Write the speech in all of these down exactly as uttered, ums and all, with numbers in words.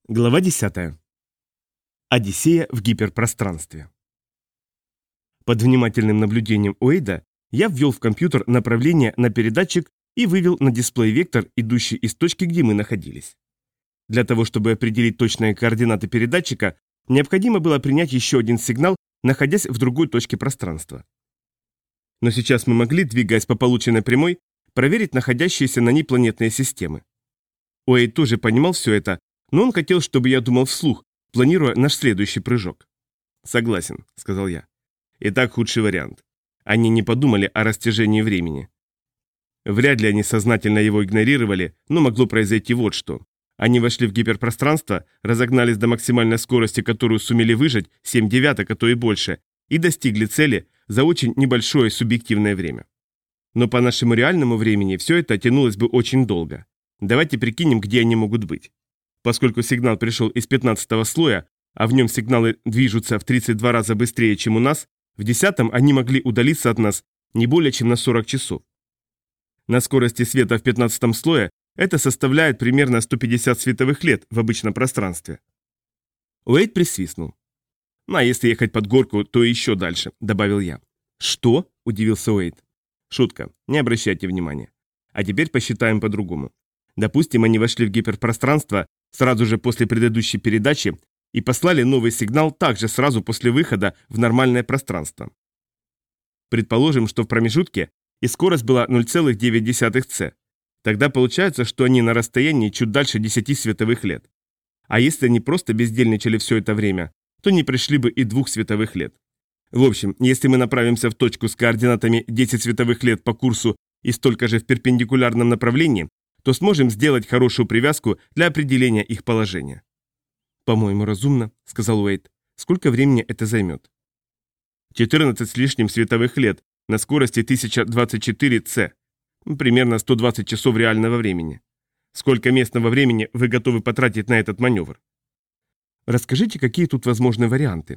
Глава десятая. Одиссея в гиперпространстве. Под внимательным наблюдением Уэйда я ввел в компьютер направление на передатчик и вывел на дисплей вектор, идущий из точки, где мы находились. Для того, чтобы определить точные координаты передатчика, необходимо было принять еще один сигнал, находясь в другой точке пространства. Но сейчас мы могли, двигаясь по полученной прямой, проверить находящиеся на ней планетные системы. Уэйд тоже понимал все это, но он хотел, чтобы я думал вслух, планируя наш следующий прыжок. «Согласен», — сказал я. «Итак, худший вариант. Они не подумали о растяжении времени. Вряд ли они сознательно его игнорировали, но могло произойти вот что. Они вошли в гиперпространство, разогнались до максимальной скорости, которую сумели выжать, семь девяток, а то и больше, и достигли цели за очень небольшое субъективное время. Но по нашему реальному времени все это тянулось бы очень долго. Давайте прикинем, где они могут быть. Поскольку сигнал пришел из пятнадцатого слоя, а в нем сигналы движутся в тридцать два раза быстрее, чем у нас, в десятом они могли удалиться от нас не более чем на сорок часов. На скорости света в пятнадцатом слое это составляет примерно сто пятьдесят световых лет в обычном пространстве. Уэйд присвистнул. «Ну, а если ехать под горку, то еще дальше», — добавил я. «Что?» — удивился Уэйд. «Шутка, не обращайте внимания. А теперь посчитаем по-другому. Допустим, они вошли в гиперпространство сразу же после предыдущей передачи и послали новый сигнал также сразу после выхода в нормальное пространство. Предположим, что в промежутке и скорость была ноль целых девять десятых цэ. Тогда получается, что они на расстоянии чуть дальше десяти световых лет. А если они просто бездельничали все это время, то не пришли бы и двух световых лет. В общем, если мы направимся в точку с координатами десять световых лет по курсу и столько же в перпендикулярном направлении, то сможем сделать хорошую привязку для определения их положения». «По-моему, разумно», — сказал Уэйд. «Сколько времени это займет?» четырнадцать с лишним световых лет на скорости тысяча двадцать четыре цэ. Примерно сто двадцать часов реального времени. Сколько местного времени вы готовы потратить на этот маневр?» «Расскажите, какие тут возможны варианты?»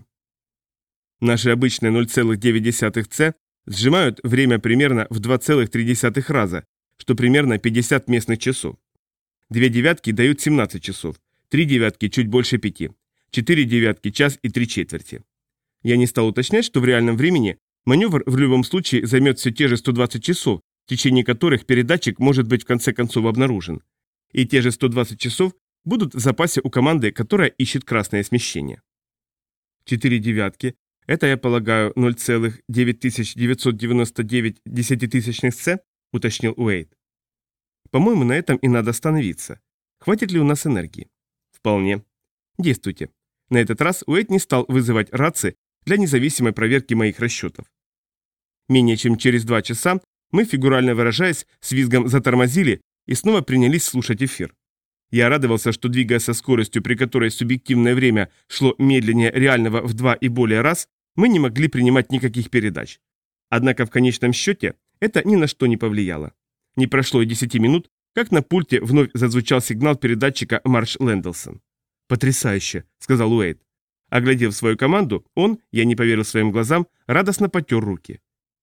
«Наши обычные ноль целых девять десятых цэ сжимают время примерно в два целых три десятых раза, что примерно пятьдесят местных часов. Две девятки дают семнадцать часов, три девятки чуть больше пяти, четыре девятки час и три четверти. Я не стал уточнять, что в реальном времени маневр в любом случае займет все те же сто двадцать часов, в течение которых передатчик может быть в конце концов обнаружен. И те же сто двадцать часов будут в запасе у команды, которая ищет красное смещение. Четыре девятки – это, я полагаю, ноль целых девять тысяч девятьсот девяносто девять десятитысячных цэ, уточнил Уэйд. «По-моему, на этом и надо остановиться. Хватит ли у нас энергии?» «Вполне. Действуйте». На этот раз Уэйд не стал вызывать рации для независимой проверки моих расчетов. Менее чем через два часа мы, фигурально выражаясь, с визгом затормозили и снова принялись слушать эфир. Я радовался, что, двигаясь со скоростью, при которой субъективное время шло медленнее реального в два и более раз, мы не могли принимать никаких передач. Однако в конечном счете это ни на что не повлияло. Не прошло и десяти минут, как на пульте вновь зазвучал сигнал передатчика Марш Лэнделсон. «Потрясающе», — сказал Уэйд. Оглядев свою команду, он, я не поверил своим глазам, радостно потер руки.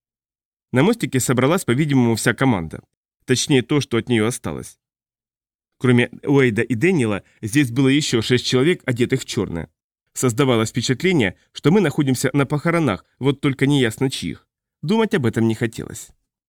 На мостике собралась, по-видимому, вся команда. Точнее, то, что от нее осталось. Кроме Уэйда и Дэниела, здесь было еще шесть человек, одетых в черное. Создавалось впечатление, что мы находимся на похоронах, вот только неясно чьих. Думать об этом не хотелось.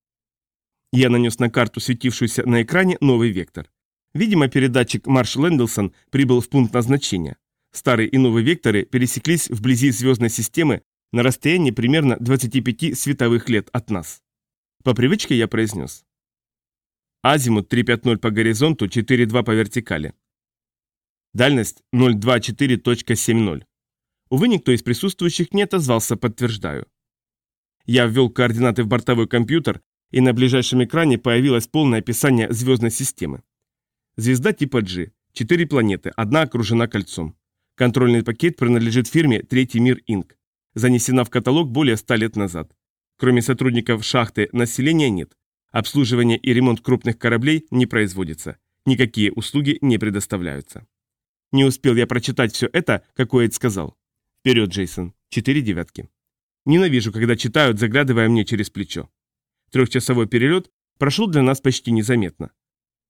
Я нанес на карту, светившуюся на экране, новый вектор. Видимо, передатчик Марш Лэнделсон прибыл в пункт назначения. Старый и новый векторы пересеклись вблизи звездной системы на расстоянии примерно двадцати пяти световых лет от нас. По привычке я произнес. Азимут три пятьдесят по горизонту, четыре два по вертикали. Дальность ноль двадцать четыре точка семьдесят. Увы, никто из присутствующих не отозвался, подтверждаю. Я ввел координаты в бортовой компьютер, и на ближайшем экране появилось полное описание звездной системы. Звезда типа G, четыре планеты, одна окружена кольцом. Контрольный пакет принадлежит фирме Третий мир инк. Занесена в каталог более ста лет назад. Кроме сотрудников шахты населения нет. Обслуживание и ремонт крупных кораблей не производится. Никакие услуги не предоставляются. Не успел я прочитать все это, как Уэйд сказал. «Вперед, Джейсон. Четыре девятки». Ненавижу, когда читают, заглядывая мне через плечо. Трехчасовой перелет прошел для нас почти незаметно.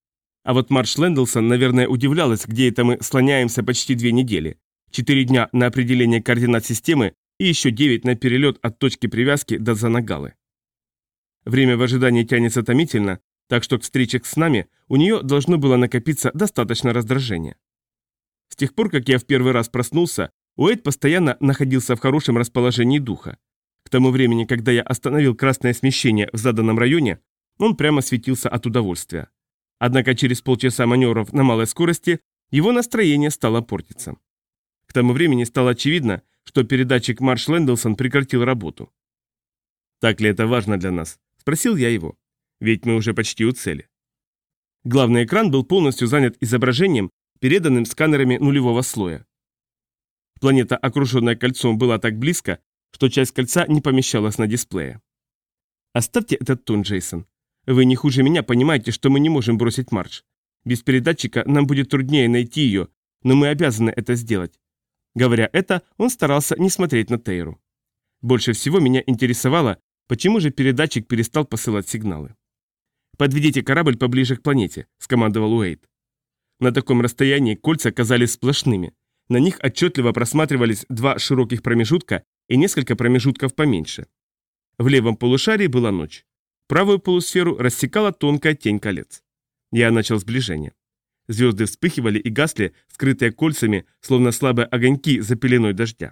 А вот Марш Лэндлсон, наверное, удивлялась, где это мы слоняемся почти две недели. Четыре дня на определение координат системы и еще девять на перелет от точки привязки до Занагалы. Время в ожидании тянется томительно, так что к встрече с нами у нее должно было накопиться достаточно раздражения. С тех пор, как я в первый раз проснулся, Уэйд постоянно находился в хорошем расположении духа. К тому времени, когда я остановил красное смещение в заданном районе, он прямо светился от удовольствия. Однако через полчаса маневров на малой скорости его настроение стало портиться. К тому времени стало очевидно, что передатчик Марш Лэндлсон прекратил работу. «Так ли это важно для нас?» – спросил я его. «Ведь мы уже почти у цели». Главный экран был полностью занят изображением, переданным сканерами нулевого слоя. Планета, окруженная кольцом, была так близко, что часть кольца не помещалась на дисплее. «Оставьте этот тон, Джейсон. Вы не хуже меня понимаете, что мы не можем бросить Марш. Без передатчика нам будет труднее найти ее, но мы обязаны это сделать». Говоря это, он старался не смотреть на Тейру. Больше всего меня интересовало, почему же передатчик перестал посылать сигналы. «Подведите корабль поближе к планете», – скомандовал Уэйд. На таком расстоянии кольца казались сплошными. На них отчетливо просматривались два широких промежутка и несколько промежутков поменьше. В левом полушарии была ночь. Правую полусферу рассекала тонкая тень колец. Я начал сближение. Звезды вспыхивали и гасли, скрытые кольцами, словно слабые огоньки за пеленой дождя.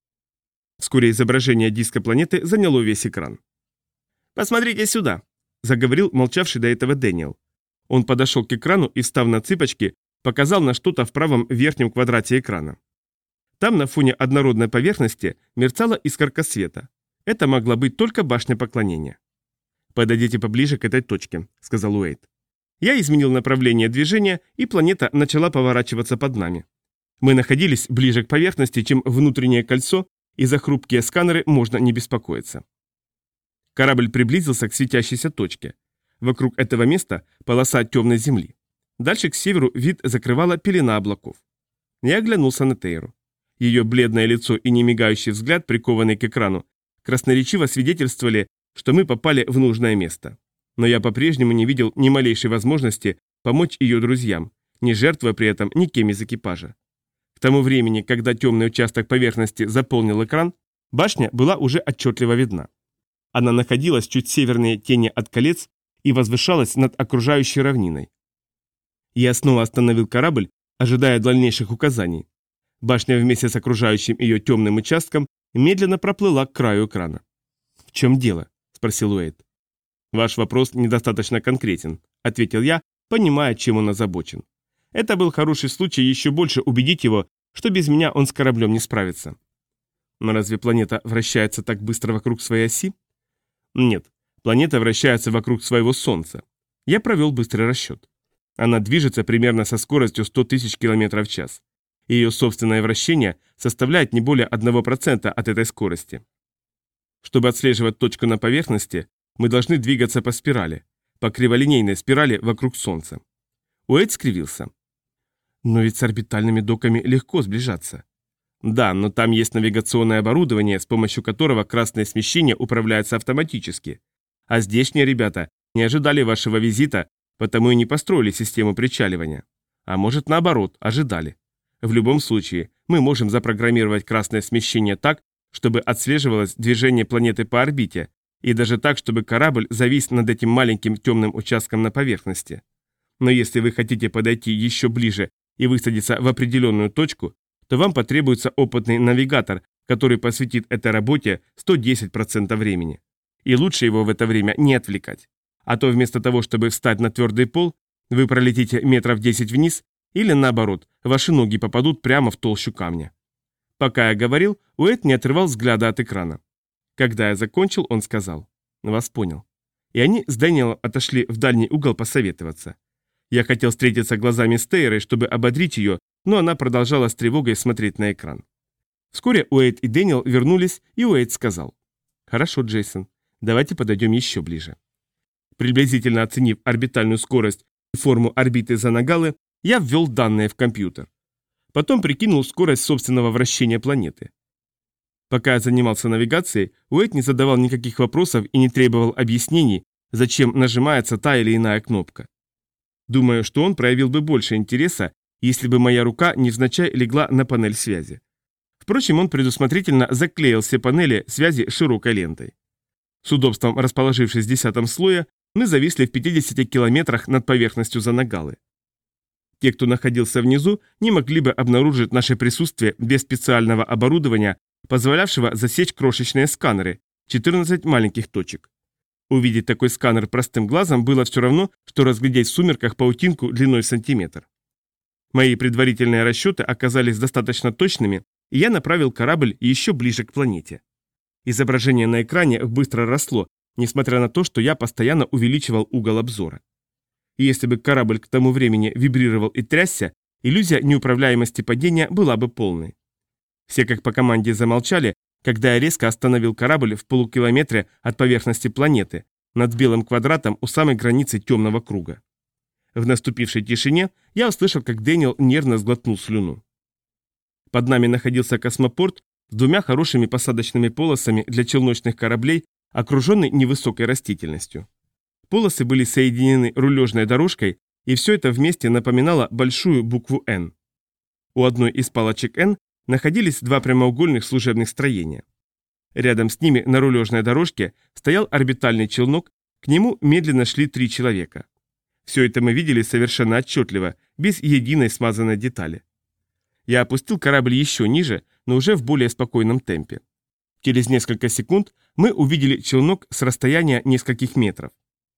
Вскоре изображение диска планеты заняло весь экран. «Посмотрите сюда», – заговорил молчавший до этого Дэниел. Он подошел к экрану и, встав на цыпочки, показал на что-то в правом верхнем квадрате экрана. Там на фоне однородной поверхности мерцала искорка света. Это могла быть только башня поклонения. «Подойдите поближе к этой точке», – сказал Уэйд. Я изменил направление движения, и планета начала поворачиваться под нами. Мы находились ближе к поверхности, чем внутреннее кольцо, и за хрупкие сканеры можно не беспокоиться. Корабль приблизился к светящейся точке. Вокруг этого места полоса темной земли. Дальше к северу вид закрывала пелена облаков. Я оглянулся на Тейру. Ее бледное лицо и немигающий взгляд, прикованный к экрану, красноречиво свидетельствовали, что мы попали в нужное место. Но я по-прежнему не видел ни малейшей возможности помочь ее друзьям, не жертвуя при этом никем из экипажа. К тому времени, когда темный участок поверхности заполнил экран, башня была уже отчетливо видна. Она находилась чуть севернее тени от колец и возвышалась над окружающей равниной. Я снова остановил корабль, ожидая дальнейших указаний. Башня вместе с окружающим ее темным участком медленно проплыла к краю экрана. «В чем дело?» – спросил Уэйд. «Ваш вопрос недостаточно конкретен», – ответил я, понимая, чем он озабочен. Это был хороший случай еще больше убедить его, что без меня он с кораблем не справится. Но разве планета вращается так быстро вокруг своей оси? Нет, планета вращается вокруг своего Солнца. Я провел быстрый расчет. Она движется примерно со скоростью сто тысяч километров в час. Ее собственное вращение составляет не более одного процента от этой скорости. Чтобы отслеживать точку на поверхности, мы должны двигаться по спирали, по криволинейной спирали вокруг Солнца. Уэйд скривился. Но ведь с орбитальными доками легко сближаться. Да, но там есть навигационное оборудование, с помощью которого красное смещение управляется автоматически. А здешние ребята не ожидали вашего визита, потому и не построили систему причаливания. А может, наоборот, ожидали. В любом случае, мы можем запрограммировать красное смещение так, чтобы отслеживалось движение планеты по орбите, и даже так, чтобы корабль завис над этим маленьким темным участком на поверхности. Но если вы хотите подойти еще ближе и высадиться в определенную точку, то вам потребуется опытный навигатор, который посвятит этой работе сто десять процентов времени. И лучше его в это время не отвлекать. А то вместо того, чтобы встать на твердый пол, вы пролетите метров десять вниз, или наоборот, ваши ноги попадут прямо в толщу камня. Пока я говорил, Уэйд не отрывал взгляда от экрана. Когда я закончил, он сказал: «Вас понял». И они с Дэниелом отошли в дальний угол посоветоваться. Я хотел встретиться глазами с Тейрой, чтобы ободрить ее, но она продолжала с тревогой смотреть на экран. Вскоре Уэйд и Дэниел вернулись, и Уэйд сказал: «Хорошо, Джейсон, давайте подойдем еще ближе». Приблизительно оценив орбитальную скорость и форму орбиты Занагалы, я ввел данные в компьютер. Потом прикинул скорость собственного вращения планеты. Пока я занимался навигацией, Уэйд не задавал никаких вопросов и не требовал объяснений, зачем нажимается та или иная кнопка. Думаю, что он проявил бы больше интереса, если бы моя рука невзначай легла на панель связи. Впрочем, он предусмотрительно заклеил все панели связи широкой лентой. С удобством расположившись в десятом слое, мы зависли в пятидесяти километрах над поверхностью Занагалы. Те, кто находился внизу, не могли бы обнаружить наше присутствие без специального оборудования, позволявшего засечь крошечные сканеры, четырнадцать маленьких точек. Увидеть такой сканер простым глазом было все равно, что разглядеть в сумерках паутинку длиной в сантиметр. Мои предварительные расчеты оказались достаточно точными, и я направил корабль еще ближе к планете. Изображение на экране быстро росло, несмотря на то, что я постоянно увеличивал угол обзора. И если бы корабль к тому времени вибрировал и трясся, иллюзия неуправляемости падения была бы полной. Все как по команде замолчали, когда я резко остановил корабль в полукилометре от поверхности планеты, над белым квадратом у самой границы темного круга. В наступившей тишине я услышал, как Дэниел нервно сглотнул слюну. Под нами находился космопорт с двумя хорошими посадочными полосами для челночных кораблей, окруженный невысокой растительностью. Полосы были соединены рулежной дорожкой, и все это вместе напоминало большую букву «Н». У одной из палочек «Н» находились два прямоугольных служебных строения. Рядом с ними на рулежной дорожке стоял орбитальный челнок, к нему медленно шли три человека. Все это мы видели совершенно отчетливо, без единой смазанной детали. Я опустил корабль еще ниже, но уже в более спокойном темпе. Через несколько секунд мы увидели челнок с расстояния нескольких метров.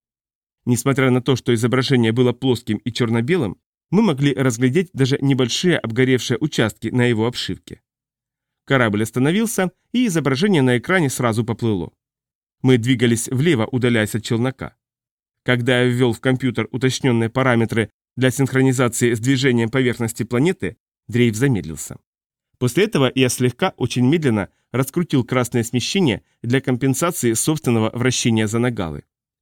Несмотря на то, что изображение было плоским и черно-белым, мы могли разглядеть даже небольшие обгоревшие участки на его обшивке. Корабль остановился, и изображение на экране сразу поплыло. Мы двигались влево, удаляясь от челнока. Когда я ввел в компьютер уточненные параметры для синхронизации с движением поверхности планеты, дрейф замедлился. После этого я слегка, очень медленно, раскрутил красное смещение для компенсации собственного вращения Занагалы.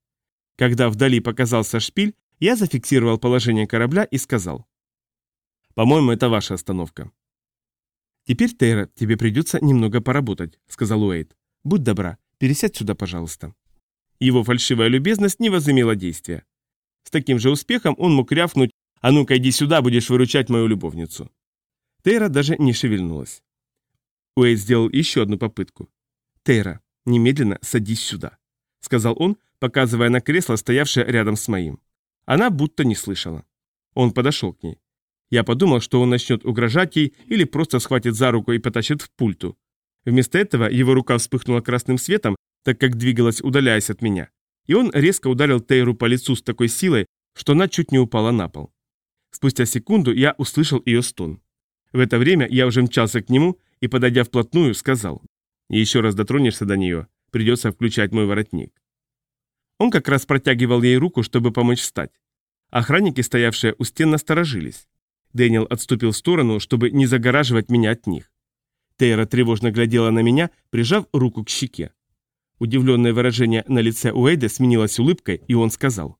Когда вдали показался шпиль, я зафиксировал положение корабля и сказал: «По-моему, это ваша остановка». «Теперь, Тейра, тебе придется немного поработать», — сказал Уэйд. «Будь добра, пересядь сюда, пожалуйста». Его фальшивая любезность не возымела действия. С таким же успехом он мог рявкнуть: «А ну-ка иди сюда, будешь выручать мою любовницу». Тейра даже не шевельнулась. Уэйд сделал еще одну попытку. «Тейра, немедленно садись сюда», — сказал он, показывая на кресло, стоявшее рядом с моим. Она будто не слышала. Он подошел к ней. Я подумал, что он начнет угрожать ей или просто схватит за руку и потащит в пульту. Вместо этого его рука вспыхнула красным светом, так как двигалась, удаляясь от меня. И он резко ударил Тейру по лицу с такой силой, что она чуть не упала на пол. Спустя секунду я услышал ее стон. В это время я уже мчался к нему и, подойдя вплотную, сказал: «Еще раз дотронешься до нее, придется включать мой воротник». Он как раз протягивал ей руку, чтобы помочь встать. Охранники, стоявшие у стен, насторожились. Дэниел отступил в сторону, чтобы не загораживать меня от них. Тейра тревожно глядела на меня, прижав руку к щеке. Удивленное выражение на лице Уэйда сменилось улыбкой, и он сказал: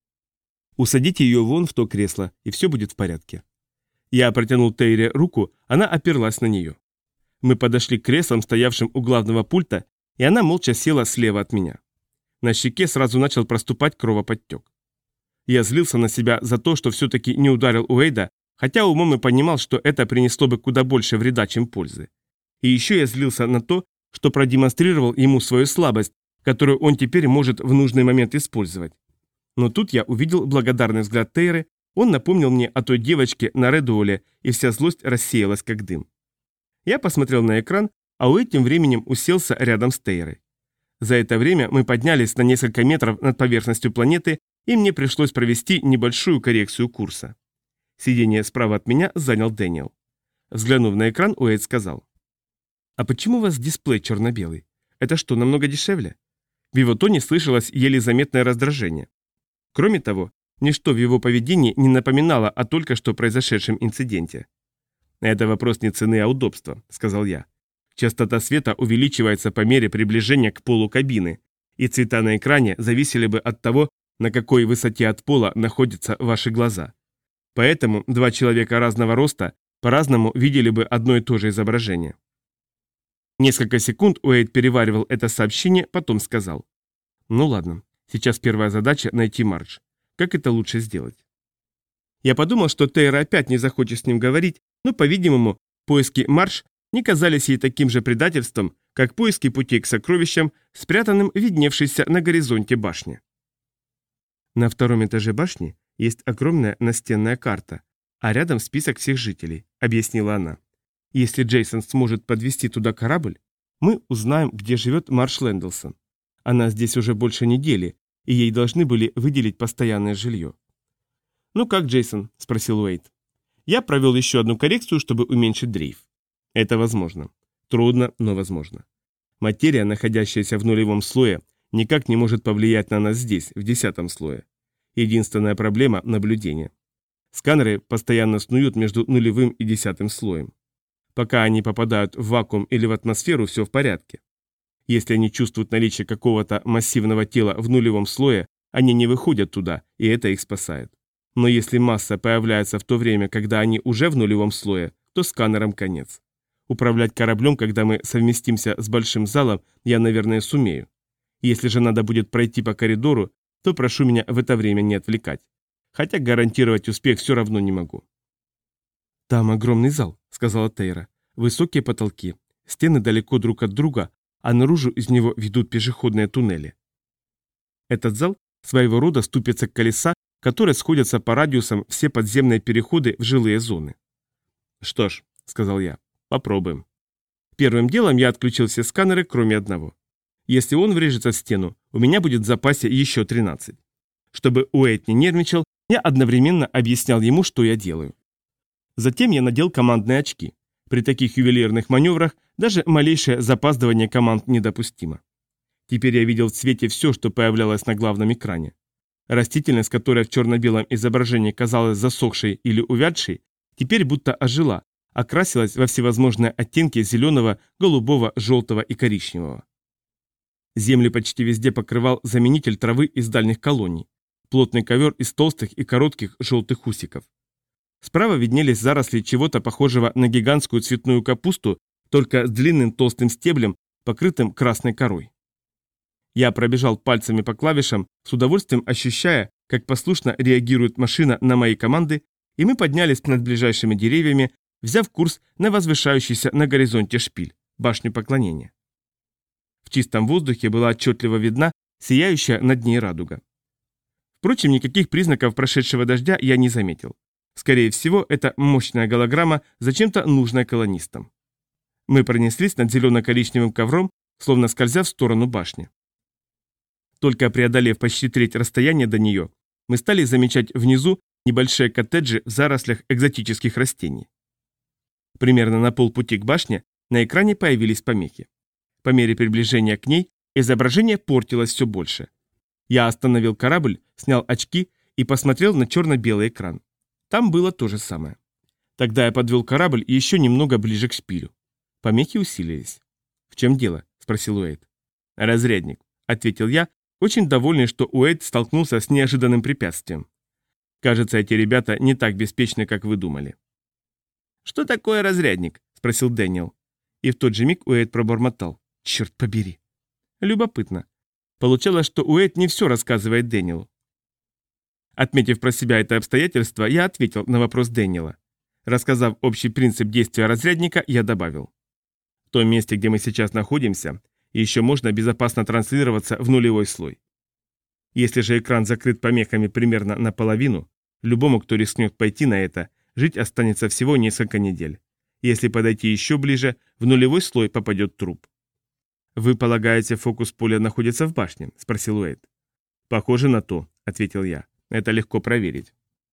«Усадите ее вон в то кресло, и все будет в порядке». Я протянул Тейре руку, она оперлась на нее. Мы подошли к креслам, стоявшим у главного пульта, и она молча села слева от меня. На щеке сразу начал проступать кровоподтек. Я злился на себя за то, что все-таки не ударил Уэйда, хотя умом и понимал, что это принесло бы куда больше вреда, чем пользы. И еще я злился на то, что продемонстрировал ему свою слабость, которую он теперь может в нужный момент использовать. Но тут я увидел благодарный взгляд Тейры, он напомнил мне о той девочке на Редуоле, и вся злость рассеялась как дым. Я посмотрел на экран, а Уэйд тем временем уселся рядом с Тейрой. За это время мы поднялись на несколько метров над поверхностью планеты, и мне пришлось провести небольшую коррекцию курса. Сиденье справа от меня занял Дэниел. Взглянув на экран, Уэйд сказал: «А почему у вас дисплей черно-белый? Это что, намного дешевле?» В его тоне слышалось еле заметное раздражение. Кроме того, ничто в его поведении не напоминало о только что произошедшем инциденте. «Это вопрос не цены, а удобства», — сказал я. «Частота света увеличивается по мере приближения к полу кабины, и цвета на экране зависели бы от того, на какой высоте от пола находятся ваши глаза. Поэтому два человека разного роста по-разному видели бы одно и то же изображение». Несколько секунд Уэйд переваривал это сообщение, потом сказал: «Ну ладно, сейчас первая задача — найти Мардж. Как это лучше сделать?» Я подумал, что Тейра опять не захочет с ним говорить, но, по-видимому, поиски Марш не казались ей таким же предательством, как поиски путей к сокровищам, спрятанным в видневшейся на горизонте башне. На втором этаже башни есть огромная настенная карта, а рядом список всех жителей, объяснила она. Если Джейсон сможет подвести туда корабль, мы узнаем, где живет Марш Лэндлсон. Она здесь уже больше недели, и ей должны были выделить постоянное жилье. «Ну как, Джейсон?» – спросил Уэйд. Я провел еще одну коррекцию, чтобы уменьшить дрейф. Это возможно. Трудно, но возможно. Материя, находящаяся в нулевом слое, никак не может повлиять на нас здесь, в десятом слое. Единственная проблема – наблюдение. Сканеры постоянно снуют между нулевым и десятым слоем. Пока они попадают в вакуум или в атмосферу, все в порядке. Если они чувствуют наличие какого-то массивного тела в нулевом слое, они не выходят туда, и это их спасает. Но если масса появляется в то время, когда они уже в нулевом слое, то сканерам конец. Управлять кораблем, когда мы совместимся с большим залом, я, наверное, сумею. Если же надо будет пройти по коридору, то прошу меня в это время не отвлекать. Хотя гарантировать успех все равно не могу. «Там огромный зал», — сказала Тейра. «Высокие потолки, стены далеко друг от друга, а наружу из него ведут пешеходные туннели. Этот зал своего рода ступица колеса, которые сходятся по радиусам все подземные переходы в жилые зоны». «Что ж», — сказал я, — «попробуем». Первым делом я отключил все сканеры, кроме одного. Если он врежется в стену, у меня будет в запасе еще тринадцать. Чтобы Уэйд не нервничал, я одновременно объяснял ему, что я делаю. Затем я надел командные очки. При таких ювелирных маневрах даже малейшее запаздывание команд недопустимо. Теперь я видел в цвете все, что появлялось на главном экране. Растительность, которая в черно-белом изображении казалась засохшей или увядшей, теперь будто ожила, окрасилась во всевозможные оттенки зеленого, голубого, желтого и коричневого. Землю почти везде покрывал заменитель травы из дальних колоний, плотный ковер из толстых и коротких желтых усиков. Справа виднелись заросли чего-то похожего на гигантскую цветную капусту, только с длинным толстым стеблем, покрытым красной корой. Я пробежал пальцами по клавишам, с удовольствием ощущая, как послушно реагирует машина на мои команды, и мы поднялись над ближайшими деревьями, взяв курс на возвышающийся на горизонте шпиль, башню поклонения. В чистом воздухе была отчетливо видна сияющая над ней радуга. Впрочем, никаких признаков прошедшего дождя я не заметил. Скорее всего, это мощная голограмма, зачем-то нужная колонистам. Мы пронеслись над зелено-коричневым ковром, словно скользя в сторону башни. Только преодолев почти треть расстояния до нее, мы стали замечать внизу небольшие коттеджи в зарослях экзотических растений. Примерно на полпути к башне на экране появились помехи. По мере приближения к ней изображение портилось все больше. Я остановил корабль, снял очки и посмотрел на черно-белый экран. Там было то же самое. Тогда я подвел корабль еще немного ближе к шпилю. Помехи усилились. «В чем дело?» – спросил Уэйд. «Разрядник», – ответил я, очень довольный, что Уэйд столкнулся с неожиданным препятствием. «Кажется, эти ребята не так беспечны, как вы думали». «Что такое разрядник?» – спросил Дэниел. И в тот же миг Уэйд пробормотал. «Черт побери». Любопытно. Получалось, что Уэйд не все рассказывает Дэниелу. Отметив про себя это обстоятельство, я ответил на вопрос Дэниела. Рассказав общий принцип действия разрядника, я добавил. В том месте, где мы сейчас находимся, еще можно безопасно транслироваться в нулевой слой. Если же экран закрыт помехами примерно наполовину, любому, кто рискнет пойти на это, жить останется всего несколько недель. Если подойти еще ближе, в нулевой слой попадет труп. «Вы полагаете, фокус поля находится в башне?» – спросил Уэйд. «Похоже на то», – ответил я. «Это легко проверить».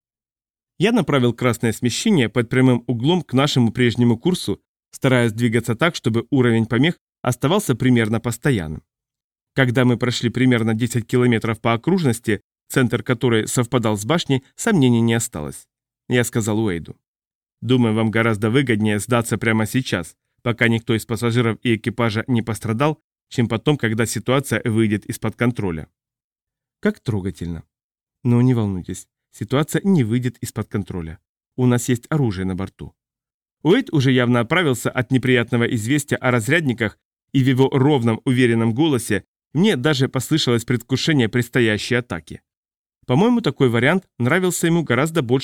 Я направил красное смещение под прямым углом к нашему прежнему курсу, стараясь двигаться так, чтобы уровень помех оставался примерно постоянным. Когда мы прошли примерно десять километров по окружности, центр которой совпадал с башней, сомнений не осталось. Я сказал Уэйду. «Думаю, вам гораздо выгоднее сдаться прямо сейчас, пока никто из пассажиров и экипажа не пострадал, чем потом, когда ситуация выйдет из-под контроля». Как трогательно. Но не волнуйтесь, ситуация не выйдет из-под контроля. У нас есть оружие на борту. Уэйд уже явно оправился от неприятного известия о разрядниках, и в его ровном, уверенном голосе мне даже послышалось предвкушение предстоящей атаки. По-моему, такой вариант нравился ему гораздо больше,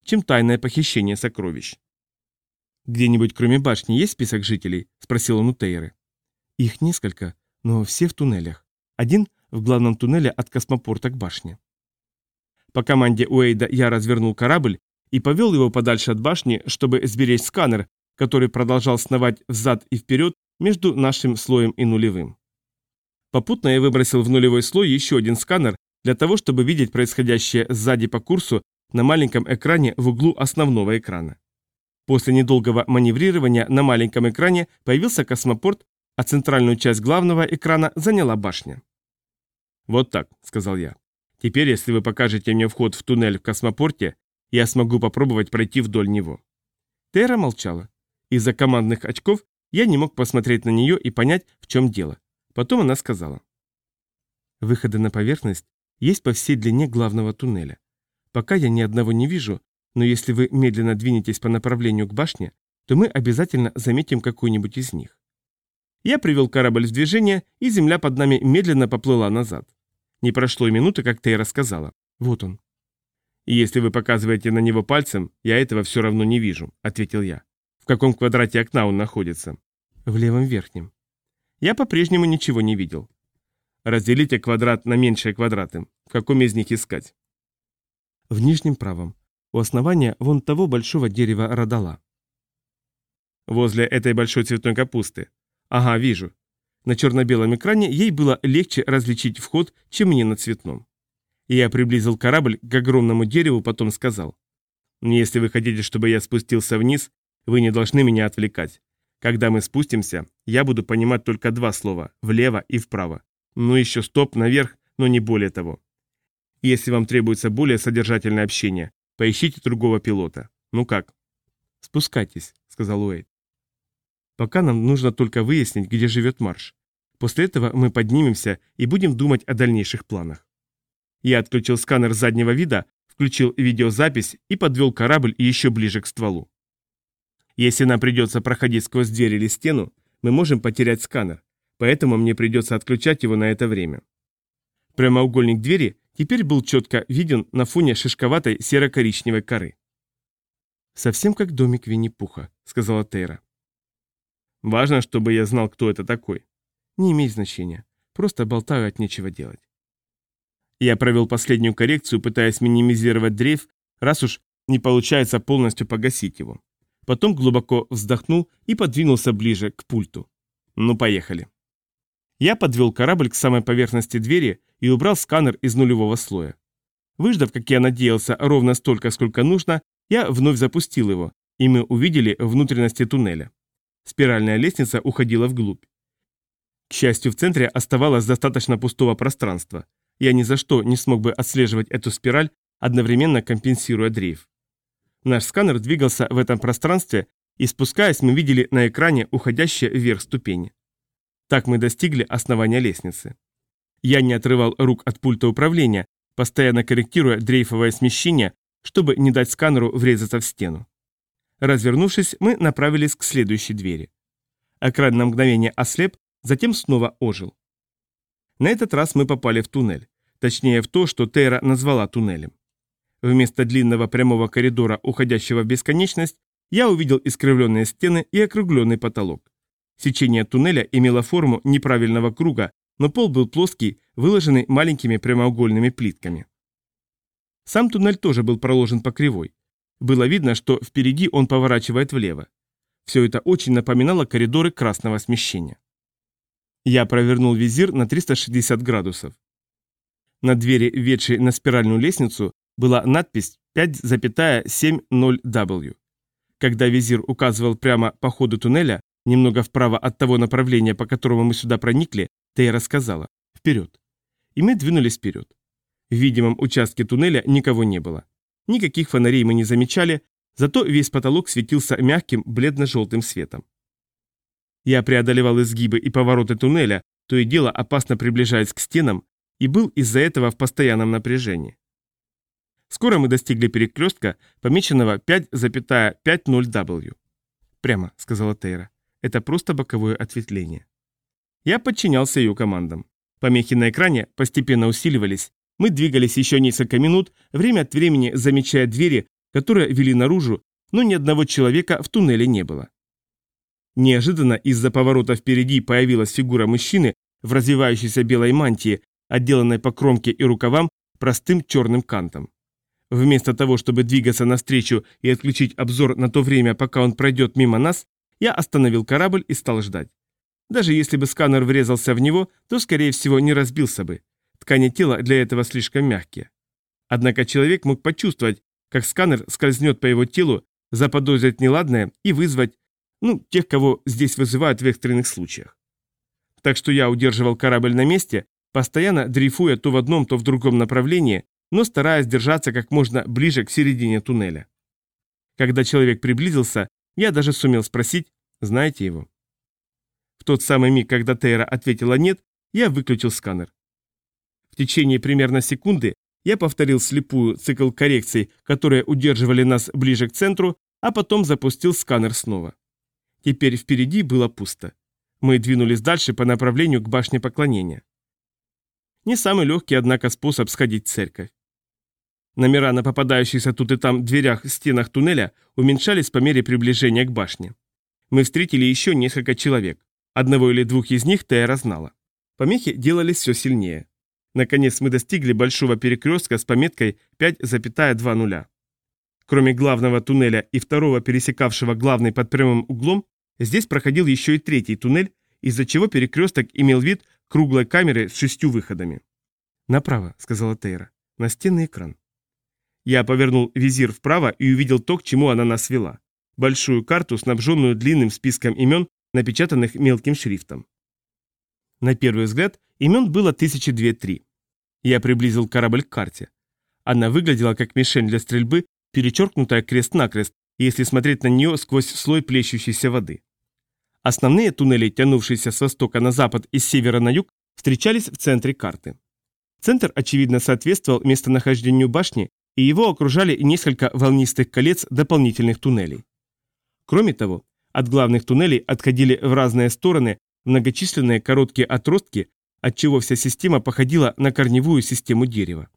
чем тайное похищение сокровищ. «Где-нибудь кроме башни есть список жителей?» – спросил он у Тейры. «Их несколько, но все в туннелях. Один в главном туннеле от космопорта к башне». По команде Уэйда я развернул корабль и повел его подальше от башни, чтобы сберечь сканер, который продолжал сновать взад и вперед между нашим слоем и нулевым. Попутно я выбросил в нулевой слой еще один сканер для того, чтобы видеть происходящее сзади по курсу на маленьком экране в углу основного экрана. После недолгого маневрирования на маленьком экране появился космопорт, а центральную часть главного экрана заняла башня. «Вот так», — сказал я. «Теперь, если вы покажете мне вход в туннель в космопорте, я смогу попробовать пройти вдоль него». Тейра молчала. Из-за командных очков я не мог посмотреть на нее и понять, в чем дело. Потом она сказала. «Выходы на поверхность есть по всей длине главного туннеля. Пока я ни одного не вижу, но если вы медленно двинетесь по направлению к башне, то мы обязательно заметим какой-нибудь из них». Я привел корабль в движение, и земля под нами медленно поплыла назад. Не прошло и минуты, как Тейра сказала. «Вот он». «И если вы показываете на него пальцем, я этого все равно не вижу», — ответил я. «В каком квадрате окна он находится?» «В левом верхнем». Я по-прежнему ничего не видел. «Разделите квадрат на меньшие квадраты. В каком из них искать?» «В нижнем правом. У основания вон того большого дерева радала». «Возле этой большой цветной капусты. Ага, вижу». На черно-белом экране ей было легче различить вход, чем мне на цветном. И я приблизил корабль к огромному дереву, потом сказал. «Если вы хотите, чтобы я спустился вниз, вы не должны меня отвлекать. Когда мы спустимся, я буду понимать только два слова – влево и вправо. Ну еще стоп наверх, но не более того. Если вам требуется более содержательное общение, поищите другого пилота. Ну как?» «Спускайтесь», – сказал Уэйд. «Пока нам нужно только выяснить, где живет Марш. После этого мы поднимемся и будем думать о дальнейших планах». Я отключил сканер заднего вида, включил видеозапись и подвел корабль еще ближе к стволу. «Если нам придется проходить сквозь дверь или стену, мы можем потерять сканер, поэтому мне придется отключать его на это время». Прямоугольник двери теперь был четко виден на фоне шишковатой серо-коричневой коры. «Совсем как домик Винни-Пуха», — сказала Тейра. «Важно, чтобы я знал, кто это такой». «Не имеет значения. Просто болтаю от нечего делать». Я провел последнюю коррекцию, пытаясь минимизировать дрейф, раз уж не получается полностью погасить его. Потом глубоко вздохнул и подвинулся ближе к пульту. Ну, поехали. Я подвел корабль к самой поверхности двери и убрал сканер из нулевого слоя. Выждав, как я надеялся, ровно столько, сколько нужно, я вновь запустил его, и мы увидели внутренности туннеля. Спиральная лестница уходила вглубь. К счастью, в центре оставалось достаточно пустого пространства. Я ни за что не смог бы отслеживать эту спираль, одновременно компенсируя дрейф. Наш сканер двигался в этом пространстве, и спускаясь, мы видели на экране уходящие вверх ступени. Так мы достигли основания лестницы. Я не отрывал рук от пульта управления, постоянно корректируя дрейфовое смещение, чтобы не дать сканеру врезаться в стену. Развернувшись, мы направились к следующей двери. Экран на мгновение ослеп, затем снова ожил. На этот раз мы попали в туннель, точнее в то, что Тейра назвала туннелем. Вместо длинного прямого коридора, уходящего в бесконечность, я увидел искривленные стены и округленный потолок. Сечение туннеля имело форму неправильного круга, но пол был плоский, выложенный маленькими прямоугольными плитками. Сам туннель тоже был проложен по кривой. Было видно, что впереди он поворачивает влево. Все это очень напоминало коридоры красного смещения. Я провернул визир на триста шестьдесят градусов. На двери, ведшей на спиральную лестницу, была надпись пять семь ноль дабл ю. Когда визир указывал прямо по ходу туннеля, немного вправо от того направления, по которому мы сюда проникли, Тейра сказала «Вперед!». И мы двинулись вперед. В видимом участке туннеля никого не было. Никаких фонарей мы не замечали, зато весь потолок светился мягким бледно-желтым светом. Я преодолевал изгибы и повороты туннеля, то и дело опасно приближаясь к стенам, и был из-за этого в постоянном напряжении. Скоро мы достигли перекрестка, помеченного пять пять ноль дабл ю. «Прямо», — сказала Тейра, — «это просто боковое ответвление». Я подчинялся ее командам. Помехи на экране постепенно усиливались, мы двигались еще несколько минут, время от времени замечая двери, которые вели наружу, но ни одного человека в туннеле не было. Неожиданно из-за поворота впереди появилась фигура мужчины в развивающейся белой мантии, отделанной по кромке и рукавам простым черным кантом. Вместо того, чтобы двигаться навстречу и отключить обзор на то время, пока он пройдет мимо нас, я остановил корабль и стал ждать. Даже если бы сканер врезался в него, то, скорее всего, не разбился бы. Ткани тела для этого слишком мягкие. Однако человек мог почувствовать, как сканер скользнет по его телу, заподозрить неладное и вызвать, ну, тех, кого здесь вызывают в экстренных случаях. Так что я удерживал корабль на месте, постоянно дрейфуя то в одном, то в другом направлении, но стараясь держаться как можно ближе к середине туннеля. Когда человек приблизился, я даже сумел спросить, знаете его? В тот самый миг, когда Тейра ответила «нет», я выключил сканер. В течение примерно секунды я повторил слепую цикл коррекций, которые удерживали нас ближе к центру, а потом запустил сканер снова. Теперь впереди было пусто. Мы двинулись дальше по направлению к башне поклонения. Не самый легкий, однако, способ сходить в церковь. Номера на попадающихся тут и там дверях в стенах туннеля уменьшались по мере приближения к башне. Мы встретили еще несколько человек. Одного или двух из них Тейра знала. Помехи делались все сильнее. Наконец мы достигли большого перекрестка с пометкой пять два ноль. Кроме главного туннеля и второго, пересекавшего главный под прямым углом, здесь проходил еще и третий туннель, из-за чего перекресток имел вид круглой камеры с шестью выходами. «Направо», — сказала Тейра, — «настенный экран». Я повернул визир вправо и увидел то, к чему она нас вела. Большую карту, снабженную длинным списком имен, напечатанных мелким шрифтом. На первый взгляд имен было тысячи две-три. Я приблизил корабль к карте. Она выглядела как мишень для стрельбы, перечеркнутая крест-накрест, если смотреть на нее сквозь слой плещущейся воды. Основные туннели, тянувшиеся с востока на запад и с севера на юг, встречались в центре карты. Центр, очевидно, соответствовал местонахождению башни, и его окружали несколько волнистых колец дополнительных туннелей. Кроме того, от главных туннелей отходили в разные стороны многочисленные короткие отростки, отчего вся система походила на корневую систему дерева.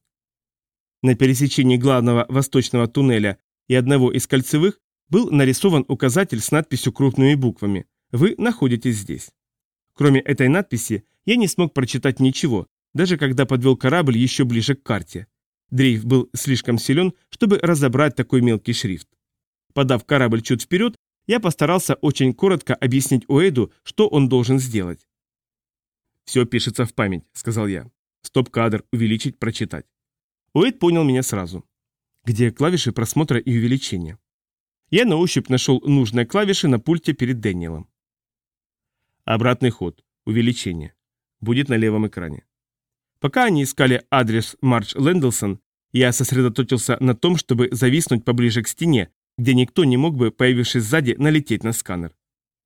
На пересечении главного восточного туннеля и одного из кольцевых был нарисован указатель с надписью крупными буквами «Вы находитесь здесь». Кроме этой надписи, я не смог прочитать ничего, даже когда подвел корабль еще ближе к карте. Дрейф был слишком силен, чтобы разобрать такой мелкий шрифт. Подав корабль чуть вперед, я постарался очень коротко объяснить Уэйду, что он должен сделать. «Все пишется в память», — сказал я. «Стоп-кадр, увеличить, прочитать». Уэйд понял меня сразу. Где клавиши просмотра и увеличения? Я на ощупь нашел нужные клавиши на пульте перед Дэниелом. Обратный ход, увеличение. Будет на левом экране. Пока они искали адрес Мардж Лэндлсон, я сосредоточился на том, чтобы зависнуть поближе к стене, где никто не мог бы, появившись сзади, налететь на сканер.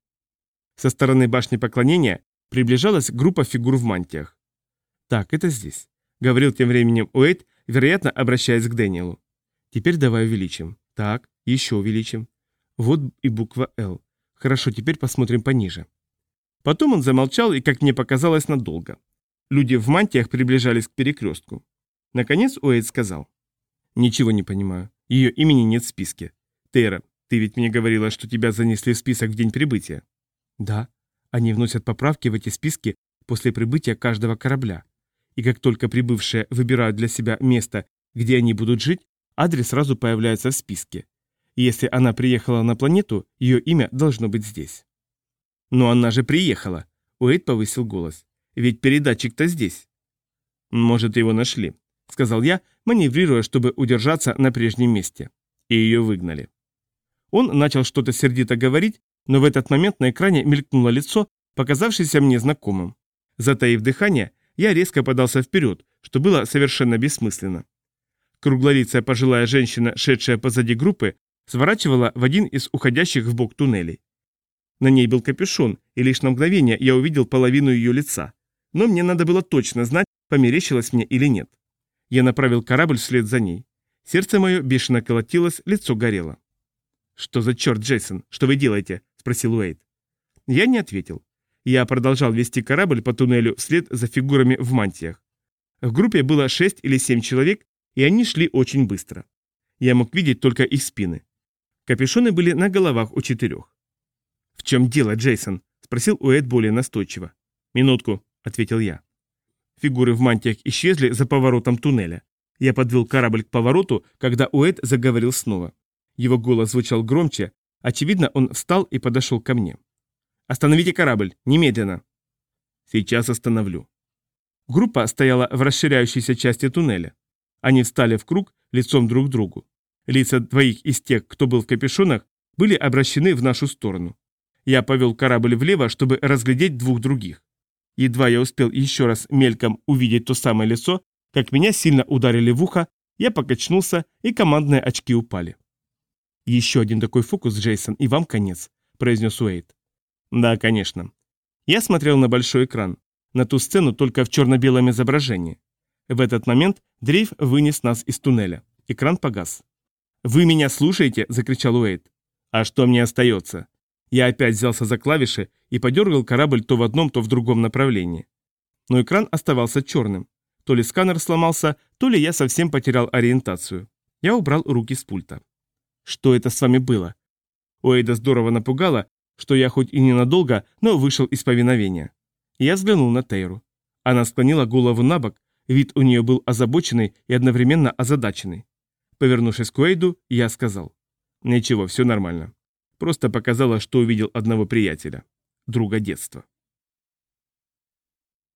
Со стороны башни поклонения приближалась группа фигур в мантиях. «Так, это здесь», — говорил тем временем Уэйд, вероятно, обращаясь к Дэниелу. «Теперь давай увеличим. Так, еще увеличим. Вот и буква «Л». Хорошо, теперь посмотрим пониже». Потом он замолчал и, как мне показалось, надолго. Люди в мантиях приближались к перекрестку. Наконец Уэйд сказал. «Ничего не понимаю. Ее имени нет в списке. Тейра, ты ведь мне говорила, что тебя занесли в список в день прибытия?» «Да. Они вносят поправки в эти списки после прибытия каждого корабля. И как только прибывшие выбирают для себя место, где они будут жить, адрес сразу появляется в списке. И если она приехала на планету, ее имя должно быть здесь». «Но она же приехала!» Уэйд повысил голос. «Ведь передатчик-то здесь». «Может, его нашли», — сказал я, маневрируя, чтобы удержаться на прежнем месте. И ее выгнали. Он начал что-то сердито говорить, но в этот момент на экране мелькнуло лицо, показавшееся мне знакомым. Затаив дыхание, я резко подался вперед, что было совершенно бессмысленно. Круглолицая пожилая женщина, шедшая позади группы, сворачивала в один из уходящих в бок туннелей. На ней был капюшон, и лишь на мгновение я увидел половину ее лица. Но мне надо было точно знать, померещилось мне или нет. Я направил корабль вслед за ней. Сердце мое бешено колотилось, лицо горело. «Что за черт, Джейсон? Что вы делаете?» – спросил Уэйд. Я не ответил. Я продолжал вести корабль по туннелю вслед за фигурами в мантиях. В группе было шесть или семь человек, и они шли очень быстро. Я мог видеть только их спины. Капюшоны были на головах у четырех. «В чем дело, Джейсон?» – спросил Уэйд более настойчиво. «Минутку», – ответил я. Фигуры в мантиях исчезли за поворотом туннеля. Я подвел корабль к повороту, когда Уэйд заговорил снова. Его голос звучал громче. Очевидно, он встал и подошел ко мне. «Остановите корабль! Немедленно!» «Сейчас остановлю». Группа стояла в расширяющейся части туннеля. Они встали в круг лицом друг к другу. Лица двоих из тех, кто был в капюшонах, были обращены в нашу сторону. Я повел корабль влево, чтобы разглядеть двух других. Едва я успел еще раз мельком увидеть то самое лицо, как меня сильно ударили в ухо, я покачнулся, и командные очки упали. «Еще один такой фокус, Джейсон, и вам конец», – произнес Уэйд. «Да, конечно». Я смотрел на большой экран, на ту сцену только в черно-белом изображении. В этот момент дрейф вынес нас из туннеля. Экран погас. «Вы меня слушаете?» – закричал Уэйд. «А что мне остается?» Я опять взялся за клавиши и подергал корабль то в одном, то в другом направлении. Но экран оставался черным. То ли сканер сломался, то ли я совсем потерял ориентацию. Я убрал руки с пульта. «Что это с вами было?» Уэйда здорово напугало, что я хоть и ненадолго, но вышел из повиновения. Я взглянул на Тейру. Она склонила голову на бок, вид у нее был озабоченный и одновременно озадаченный. Повернувшись к Уэйду, я сказал: «Ничего, все нормально. Просто показала, что увидел одного приятеля, друга детства».